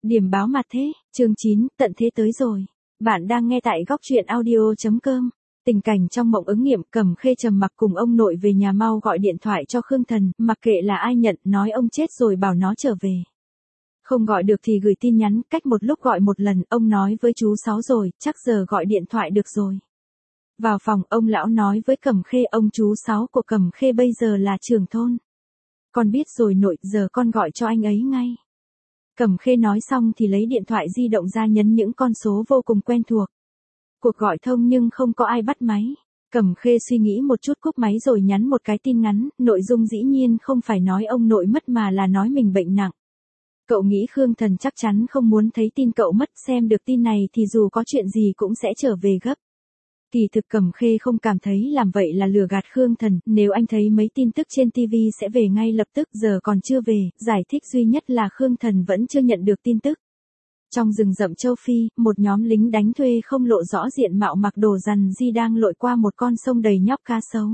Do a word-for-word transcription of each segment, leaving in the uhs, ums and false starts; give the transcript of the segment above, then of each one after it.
Điểm báo mặt thế, chương chín, tận thế tới rồi. Bạn đang nghe tại góc truyện audio.com. Tình cảnh trong mộng ứng nghiệm, Cẩm Khê trầm mặc cùng ông nội về nhà, mau gọi điện thoại cho Khương Thần, mặc kệ là ai nhận, nói ông chết rồi bảo nó trở về. Không gọi được thì gửi tin nhắn, cách một lúc gọi một lần, ông nói với chú Sáu rồi, chắc giờ gọi điện thoại được rồi. Vào phòng, ông lão nói với Cẩm Khê, ông chú Sáu của Cẩm Khê bây giờ là trưởng thôn. Con biết rồi nội, giờ con gọi cho anh ấy ngay. Cẩm Khê nói xong thì lấy điện thoại di động ra nhấn những con số vô cùng quen thuộc. Cuộc gọi thông nhưng không có ai bắt máy. Cẩm Khê suy nghĩ một chút cúp máy rồi nhắn một cái tin ngắn, nội dung dĩ nhiên không phải nói ông nội mất mà là nói mình bệnh nặng. Cậu nghĩ Khương Thần chắc chắn không muốn thấy tin cậu mất, xem được tin này thì dù có chuyện gì cũng sẽ trở về gấp. Kỳ thực Cẩm Khê không cảm thấy làm vậy là lừa gạt Khương Thần, nếu anh thấy mấy tin tức trên ti vi sẽ về ngay lập tức, giờ còn chưa về, giải thích duy nhất là Khương Thần vẫn chưa nhận được tin tức. Trong rừng rậm châu Phi, một nhóm lính đánh thuê không lộ rõ diện mạo mặc đồ rằn di đang lội qua một con sông đầy nhóc cá sấu.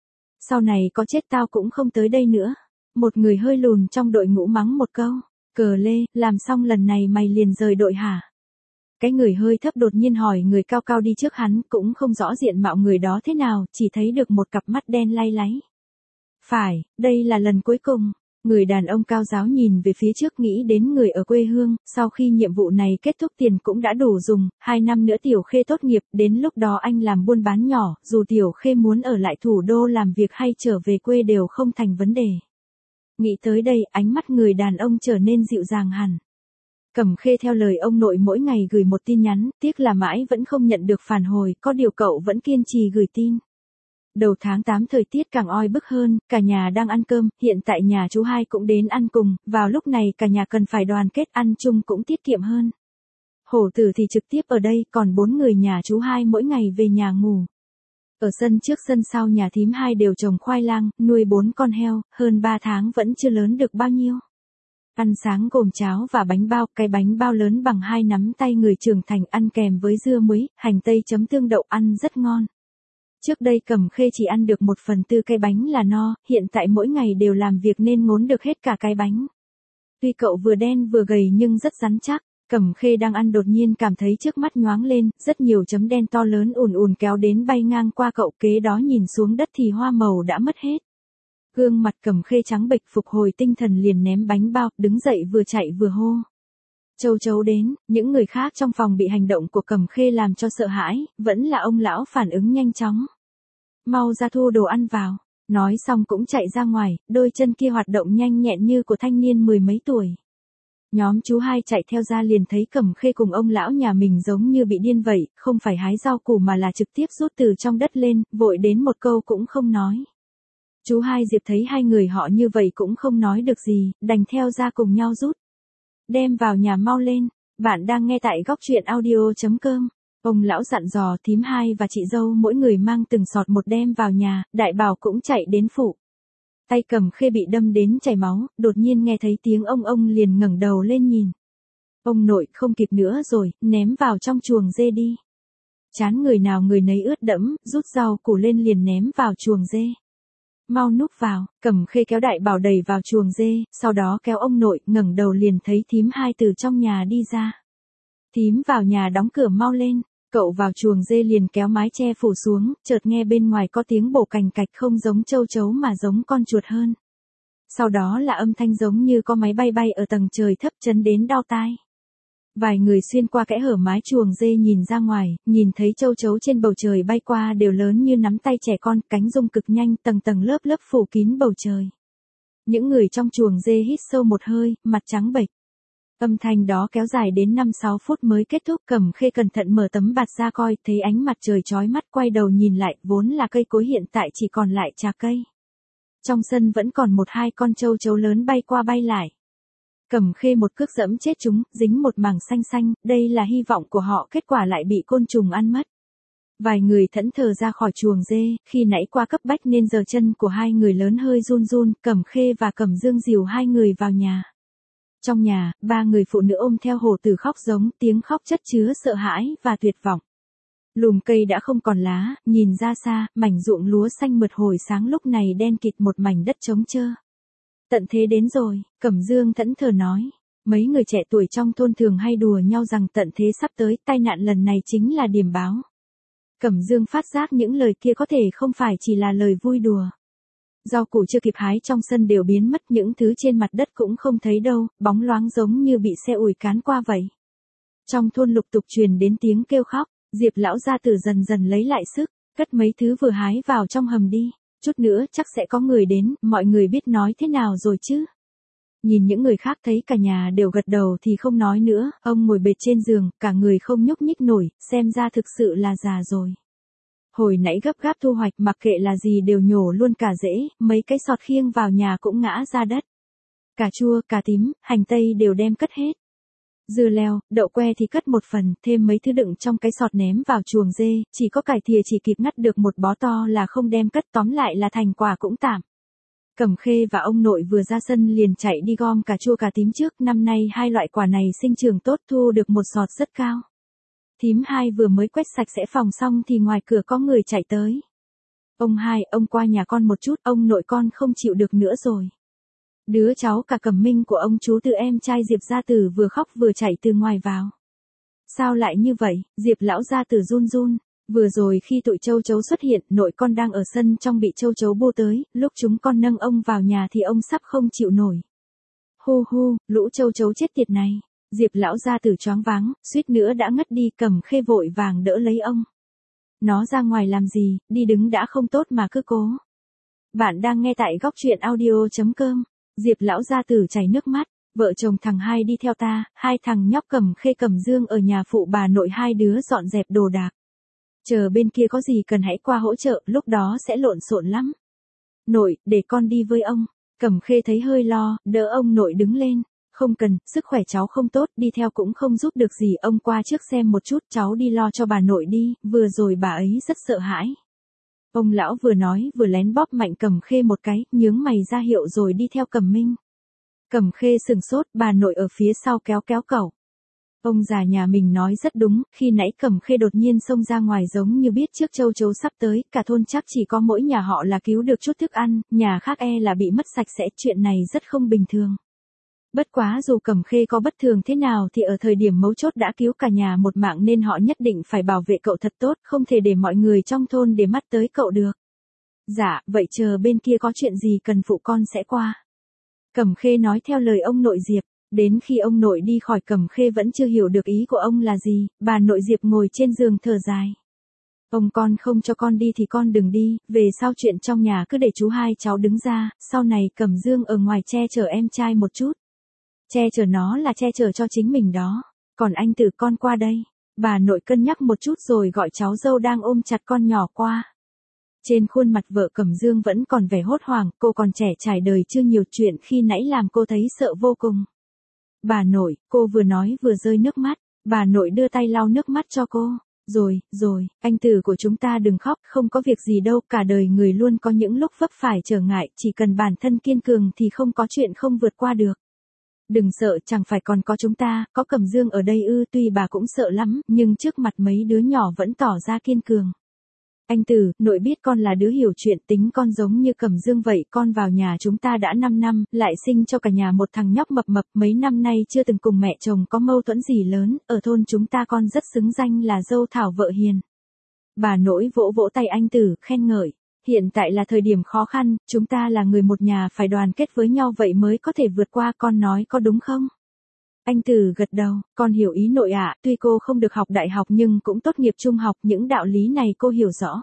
Sau này có chết tao cũng không tới đây nữa. Một người hơi lùn trong đội ngũ mắng một câu, cờ lê, làm xong lần này mày liền rời đội hả? Cái người hơi thấp đột nhiên hỏi người cao cao đi trước hắn, cũng không rõ diện mạo người đó thế nào, chỉ thấy được một cặp mắt đen lay láy. Phải, đây là lần cuối cùng. Người đàn ông cao ráo nhìn về phía trước, nghĩ đến người ở quê hương, sau khi nhiệm vụ này kết thúc tiền cũng đã đủ dùng, hai năm nữa Tiểu Khê tốt nghiệp, đến lúc đó anh làm buôn bán nhỏ, dù Tiểu Khê muốn ở lại thủ đô làm việc hay trở về quê đều không thành vấn đề. Nghĩ tới đây, ánh mắt người đàn ông trở nên dịu dàng hẳn. Cẩm Khê theo lời ông nội mỗi ngày gửi một tin nhắn, tiếc là mãi vẫn không nhận được phản hồi, có điều cậu vẫn kiên trì gửi tin. Đầu tháng tám thời tiết càng oi bức hơn, cả nhà đang ăn cơm, hiện tại nhà chú hai cũng đến ăn cùng, vào lúc này cả nhà cần phải đoàn kết, ăn chung cũng tiết kiệm hơn. Hổ Tử thì trực tiếp ở đây, còn bốn người nhà chú hai mỗi ngày về nhà ngủ. Ở sân trước sân sau nhà thím hai đều trồng khoai lang, nuôi bốn con heo, hơn ba tháng vẫn chưa lớn được bao nhiêu. Ăn sáng gồm cháo và bánh bao, cái bánh bao lớn bằng hai nắm tay người trưởng thành, ăn kèm với dưa muối, hành tây chấm tương đậu, ăn rất ngon. Trước đây Cẩm Khê chỉ ăn được một phần tư cái bánh là no, hiện tại mỗi ngày đều làm việc nên ngốn được hết cả cái bánh. Tuy cậu vừa đen vừa gầy nhưng rất rắn chắc. Cẩm Khê đang ăn đột nhiên cảm thấy trước mắt nhoáng lên, rất nhiều chấm đen to lớn ùn ùn kéo đến bay ngang qua cậu, kế đó nhìn xuống đất thì hoa màu đã mất hết. Gương mặt Cẩm Khê trắng bệch, phục hồi tinh thần liền ném bánh bao, đứng dậy vừa chạy vừa hô. Châu chấu đến, những người khác trong phòng bị hành động của Cẩm Khê làm cho sợ hãi, vẫn là ông lão phản ứng nhanh chóng. Mau ra thu đồ ăn vào, nói xong cũng chạy ra ngoài, đôi chân kia hoạt động nhanh nhẹn như của thanh niên mười mấy tuổi. Nhóm chú hai chạy theo ra liền thấy Cẩm Khê cùng ông lão nhà mình giống như bị điên vậy, không phải hái rau củ mà là trực tiếp rút từ trong đất lên, vội đến một câu cũng không nói. Chú hai Diệp thấy hai người họ như vậy cũng không nói được gì, đành theo ra cùng nhau rút. Đem vào nhà mau lên, bạn đang nghe tại góc truyện audio.com. Ông lão dặn dò thím hai và chị dâu mỗi người mang từng sọt một đem vào nhà, Đại Bảo cũng chạy đến phụ. Tay Cẩm Khê bị đâm đến chảy máu, đột nhiên nghe thấy tiếng ông ông liền ngẩng đầu lên nhìn. Ông nội, không kịp nữa rồi, ném vào trong chuồng dê đi. Chán người nào người nấy ướt đẫm, rút rau củ lên liền ném vào chuồng dê. Mau núp vào, Cẩm Khê kéo Đại Bảo đẩy vào chuồng dê, sau đó kéo ông nội, ngẩng đầu liền thấy thím hai từ trong nhà đi ra. Thím vào nhà đóng cửa mau lên, cậu vào chuồng dê liền kéo mái che phủ xuống, chợt nghe bên ngoài có tiếng bổ cành cạch, không giống châu chấu mà giống con chuột hơn. Sau đó là âm thanh giống như có máy bay bay ở tầng trời thấp, chấn đến đau tai. Vài người xuyên qua kẽ hở mái chuồng dê nhìn ra ngoài, nhìn thấy châu chấu trên bầu trời bay qua đều lớn như nắm tay trẻ con, cánh rung cực nhanh, tầng tầng lớp lớp phủ kín bầu trời. Những người trong chuồng dê hít sâu một hơi, mặt trắng bệch. Âm thanh đó kéo dài đến năm sáu phút mới kết thúc. Cẩm Khê cẩn thận mở tấm bạt ra coi, thấy ánh mặt trời chói mắt, quay đầu nhìn lại, vốn là cây cối hiện tại chỉ còn lại trà cây. Trong sân vẫn còn một hai con châu chấu lớn bay qua bay lại. Cẩm Khê một cước dẫm chết chúng, dính một mảng xanh xanh, đây là hy vọng của họ, kết quả lại bị côn trùng ăn mất. Vài người thẫn thờ ra khỏi chuồng dê, khi nãy qua cấp bách nên giờ chân của hai người lớn hơi run run, Cẩm Khê và Cẩm Dương dìu hai người vào nhà. Trong nhà, ba người phụ nữ ôm theo Hổ Tử khóc giống, tiếng khóc chất chứa sợ hãi và tuyệt vọng. Lùm cây đã không còn lá, nhìn ra xa, mảnh ruộng lúa xanh mượt hồi sáng lúc này đen kịt một mảnh đất trống trơ. Tận thế đến rồi, Cẩm Dương thẫn thờ nói. Mấy người trẻ tuổi trong thôn thường hay đùa nhau rằng tận thế sắp tới, tai nạn lần này chính là điểm báo. Cẩm Dương phát giác những lời kia có thể không phải chỉ là lời vui đùa. Rau củ chưa kịp hái trong sân đều biến mất, những thứ trên mặt đất cũng không thấy đâu, bóng loáng giống như bị xe ủi cán qua vậy. Trong thôn lục tục truyền đến tiếng kêu khóc, Diệp lão gia tử dần dần lấy lại sức, cất mấy thứ vừa hái vào trong hầm đi, chút nữa chắc sẽ có người đến, mọi người biết nói thế nào rồi chứ. Nhìn những người khác thấy cả nhà đều gật đầu thì không nói nữa, ông ngồi bệt trên giường, cả người không nhúc nhích nổi, xem ra thực sự là già rồi. Hồi nãy gấp gáp thu hoạch mặc kệ là gì đều nhổ luôn cả rễ, mấy cái sọt khiêng vào nhà cũng ngã ra đất. Cà chua, cà tím, hành tây đều đem cất hết. Dưa leo, đậu que thì cất một phần, thêm mấy thứ đựng trong cái sọt ném vào chuồng dê, chỉ có cải thìa chỉ kịp ngắt được một bó to là không đem cất, tóm lại là thành quả cũng tạm. Cẩm Khê và ông nội vừa ra sân liền chạy đi gom cà chua cà tím trước, năm nay hai loại quả này sinh trưởng tốt, thu được một sọt rất cao. Thím hai vừa mới quét sạch sẽ phòng xong thì ngoài cửa có người chạy tới. Ông hai, ông qua nhà con một chút, ông nội con không chịu được nữa rồi. Đứa cháu cả Cẩm Minh của ông chú Tư em trai Diệp gia tử vừa khóc vừa chạy từ ngoài vào. Sao lại như vậy? Diệp lão gia tử run run. Vừa rồi khi tụi châu chấu xuất hiện, nội con đang ở sân trong bị châu chấu bô tới, lúc chúng con nâng ông vào nhà thì ông sắp không chịu nổi. Hu hu, lũ châu chấu chết tiệt này. Diệp lão gia tử choáng váng, suýt nữa đã ngất đi, Cẩm Khê vội vàng đỡ lấy ông. Nó ra ngoài làm gì, đi đứng đã không tốt mà cứ cố. Bạn đang nghe tại góc truyện audio chấm com. Diệp lão gia tử chảy nước mắt, vợ chồng thằng hai đi theo ta, hai thằng nhóc Cẩm Khê Cẩm Dương ở nhà phụ bà nội hai đứa dọn dẹp đồ đạc. Chờ bên kia có gì cần hãy qua hỗ trợ, lúc đó sẽ lộn xộn lắm. Nội, để con đi với ông. Cẩm Khê thấy hơi lo, đỡ ông nội đứng lên. Không cần, sức khỏe cháu không tốt, đi theo cũng không giúp được gì, ông qua trước xem một chút, cháu đi lo cho bà nội đi, vừa rồi bà ấy rất sợ hãi. Ông lão vừa nói vừa lén bóp mạnh Cẩm Khê một cái, nhướng mày ra hiệu rồi đi theo Cẩm Minh. Cẩm Khê sừng sốt, bà nội ở phía sau kéo kéo cậu. Ông già nhà mình nói rất đúng, khi nãy Cẩm Khê đột nhiên xông ra ngoài giống như biết trước châu chấu sắp tới, cả thôn chắc chỉ có mỗi nhà họ là cứu được chút thức ăn, nhà khác e là bị mất sạch sẽ, chuyện này rất không bình thường. Bất quá dù Cẩm Khê có bất thường thế nào thì ở thời điểm mấu chốt đã cứu cả nhà một mạng nên họ nhất định phải bảo vệ cậu thật tốt, không thể để mọi người trong thôn để mắt tới cậu được. Dạ, vậy chờ bên kia có chuyện gì cần phụ con sẽ qua. Cẩm Khê nói theo lời ông nội Diệp, đến khi ông nội đi khỏi Cẩm Khê vẫn chưa hiểu được ý của ông là gì, bà nội Diệp ngồi trên giường thở dài. Ông con không cho con đi thì con đừng đi, về sau chuyện trong nhà cứ để chú hai cháu đứng ra, sau này Cẩm Dương ở ngoài che chở em trai một chút. Che chở nó là che chở cho chính mình đó, còn anh Tử con qua đây. Bà nội cân nhắc một chút rồi gọi cháu dâu đang ôm chặt con nhỏ qua. Trên khuôn mặt vợ Cẩm Dương vẫn còn vẻ hốt hoảng, cô còn trẻ trải đời chưa nhiều chuyện khi nãy làm cô thấy sợ vô cùng. Bà nội, cô vừa nói vừa rơi nước mắt, bà nội đưa tay lau nước mắt cho cô. Rồi, rồi, anh Tử của chúng ta đừng khóc, không có việc gì đâu, cả đời người luôn có những lúc vấp phải trở ngại, chỉ cần bản thân kiên cường thì không có chuyện không vượt qua được. Đừng sợ, chẳng phải còn có chúng ta, có Cẩm Dương ở đây ư, tuy bà cũng sợ lắm, nhưng trước mặt mấy đứa nhỏ vẫn tỏ ra kiên cường. Anh Tử, nội biết con là đứa hiểu chuyện, tính con giống như Cẩm Dương vậy, con vào nhà chúng ta đã năm năm, lại sinh cho cả nhà một thằng nhóc mập mập, mấy năm nay chưa từng cùng mẹ chồng có mâu thuẫn gì lớn, ở thôn chúng ta con rất xứng danh là dâu thảo vợ hiền. Bà nội vỗ vỗ tay anh Tử, khen ngợi. Hiện tại là thời điểm khó khăn, chúng ta là người một nhà phải đoàn kết với nhau vậy mới có thể vượt qua, con nói có đúng không? Anh Tử gật đầu, con hiểu ý nội ạ, tuy cô không được học đại học nhưng cũng tốt nghiệp trung học, những đạo lý này cô hiểu rõ.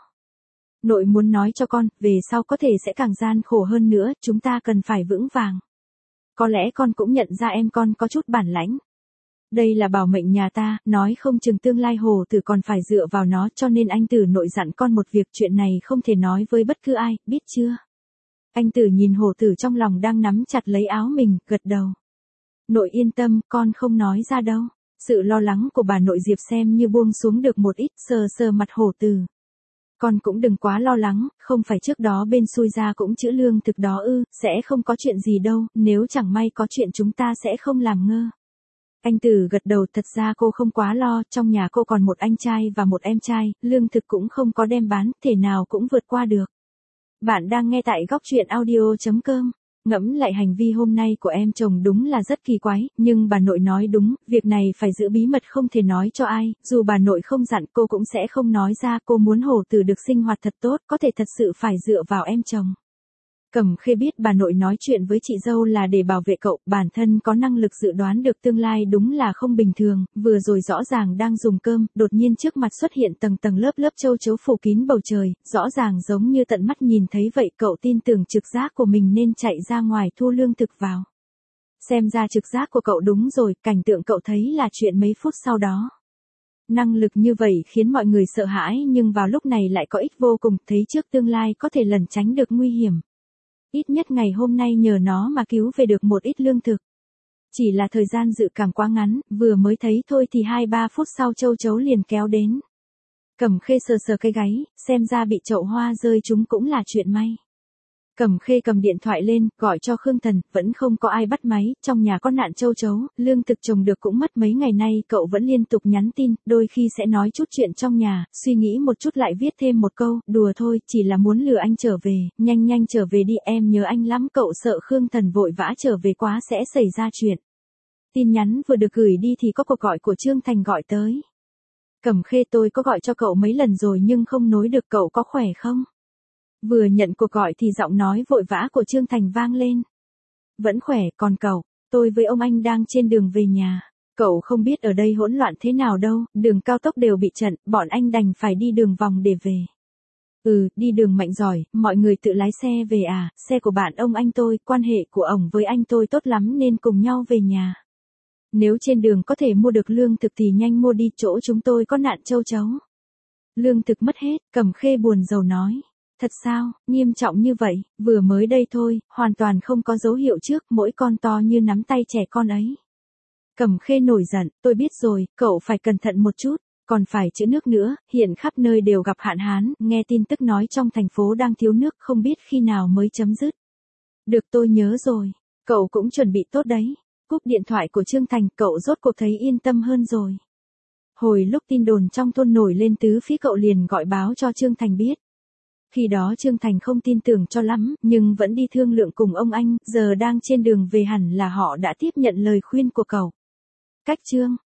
Nội muốn nói cho con, về sau có thể sẽ càng gian khổ hơn nữa, chúng ta cần phải vững vàng. Có lẽ con cũng nhận ra em con có chút bản lãnh. Đây là bảo mệnh nhà ta, nói không chừng tương lai Hổ Tử còn phải dựa vào nó, cho nên anh Tử nội dặn con một việc, chuyện này không thể nói với bất cứ ai, biết chưa? Anh Tử nhìn Hổ Tử trong lòng đang nắm chặt lấy áo mình, gật đầu. Nội yên tâm, con không nói ra đâu. Sự lo lắng của bà nội Diệp xem như buông xuống được một ít, sờ sờ mặt Hổ Tử. Con cũng đừng quá lo lắng, không phải trước đó bên xui ra cũng chữ lương thực đó ư, sẽ không có chuyện gì đâu, nếu chẳng may có chuyện chúng ta sẽ không làm ngơ. Anh Tử gật đầu, thật ra cô không quá lo, trong nhà cô còn một anh trai và một em trai, lương thực cũng không có đem bán, thể nào cũng vượt qua được. Bạn đang nghe tại góc truyện audio chấm com. Ngẫm lại hành vi hôm nay của em chồng đúng là rất kỳ quái, nhưng bà nội nói đúng, việc này phải giữ bí mật không thể nói cho ai, dù bà nội không dặn cô cũng sẽ không nói ra, cô muốn hổ tử được sinh hoạt thật tốt, có thể thật sự phải dựa vào em chồng. Cẩm Khê biết bà nội nói chuyện với chị dâu là để bảo vệ cậu, bản thân có năng lực dự đoán được tương lai đúng là không bình thường, vừa rồi rõ ràng đang dùng cơm, đột nhiên trước mặt xuất hiện tầng tầng lớp lớp châu chấu phủ kín bầu trời, rõ ràng giống như tận mắt nhìn thấy vậy, cậu tin tưởng trực giác của mình nên chạy ra ngoài thu lương thực vào. Xem ra trực giác của cậu đúng rồi, cảnh tượng cậu thấy là chuyện mấy phút sau đó. Năng lực như vậy khiến mọi người sợ hãi nhưng vào lúc này lại có ích vô cùng, thấy trước tương lai có thể lẩn tránh được nguy hiểm. Ít nhất ngày hôm nay nhờ nó mà cứu về được một ít lương thực. Chỉ là thời gian dự cảm quá ngắn, vừa mới thấy thôi thì hai ba phút sau châu chấu liền kéo đến. Cẩm Khê sờ sờ cái gáy, xem ra bị chậu hoa rơi chúng cũng là chuyện may. Cẩm Khê cầm điện thoại lên, gọi cho Khương Thần, vẫn không có ai bắt máy, trong nhà có nạn châu chấu, lương thực trồng được cũng mất mấy ngày nay, cậu vẫn liên tục nhắn tin, đôi khi sẽ nói chút chuyện trong nhà, suy nghĩ một chút lại viết thêm một câu, đùa thôi, chỉ là muốn lừa anh trở về, nhanh nhanh trở về đi, em nhớ anh lắm, cậu sợ Khương Thần vội vã trở về quá sẽ xảy ra chuyện. Tin nhắn vừa được gửi đi thì có cuộc gọi của Trương Thành gọi tới. Cẩm Khê, tôi có gọi cho cậu mấy lần rồi nhưng không nối được, cậu có khỏe không? Vừa nhận cuộc gọi thì giọng nói vội vã của Trương Thành vang lên. Vẫn khỏe, còn cậu, tôi với ông anh đang trên đường về nhà. Cậu không biết ở đây hỗn loạn thế nào đâu, đường cao tốc đều bị chặn, bọn anh đành phải đi đường vòng để về. Ừ, đi đường mạnh giỏi, mọi người tự lái xe về à, xe của bạn ông anh tôi, quan hệ của ổng với anh tôi tốt lắm nên cùng nhau về nhà. Nếu trên đường có thể mua được lương thực thì nhanh mua đi, chỗ chúng tôi có nạn châu chấu. Lương thực mất hết, Cẩm Khê buồn rầu nói. Thật sao, nghiêm trọng như vậy, vừa mới đây thôi, hoàn toàn không có dấu hiệu trước, mỗi con to như nắm tay trẻ con ấy. Cẩm Khê nổi giận, tôi biết rồi, cậu phải cẩn thận một chút, còn phải trữ nước nữa, hiện khắp nơi đều gặp hạn hán, nghe tin tức nói trong thành phố đang thiếu nước, không biết khi nào mới chấm dứt. Được, tôi nhớ rồi, cậu cũng chuẩn bị tốt đấy. Cúp điện thoại của Trương Thành, cậu rốt cuộc thấy yên tâm hơn rồi. Hồi lúc tin đồn trong thôn nổi lên tứ phía, cậu liền gọi báo cho Trương Thành biết. Khi đó Trương Thành không tin tưởng cho lắm, nhưng vẫn đi thương lượng cùng ông anh, giờ đang trên đường về hẳn là họ đã tiếp nhận lời khuyên của cậu. Cách Trương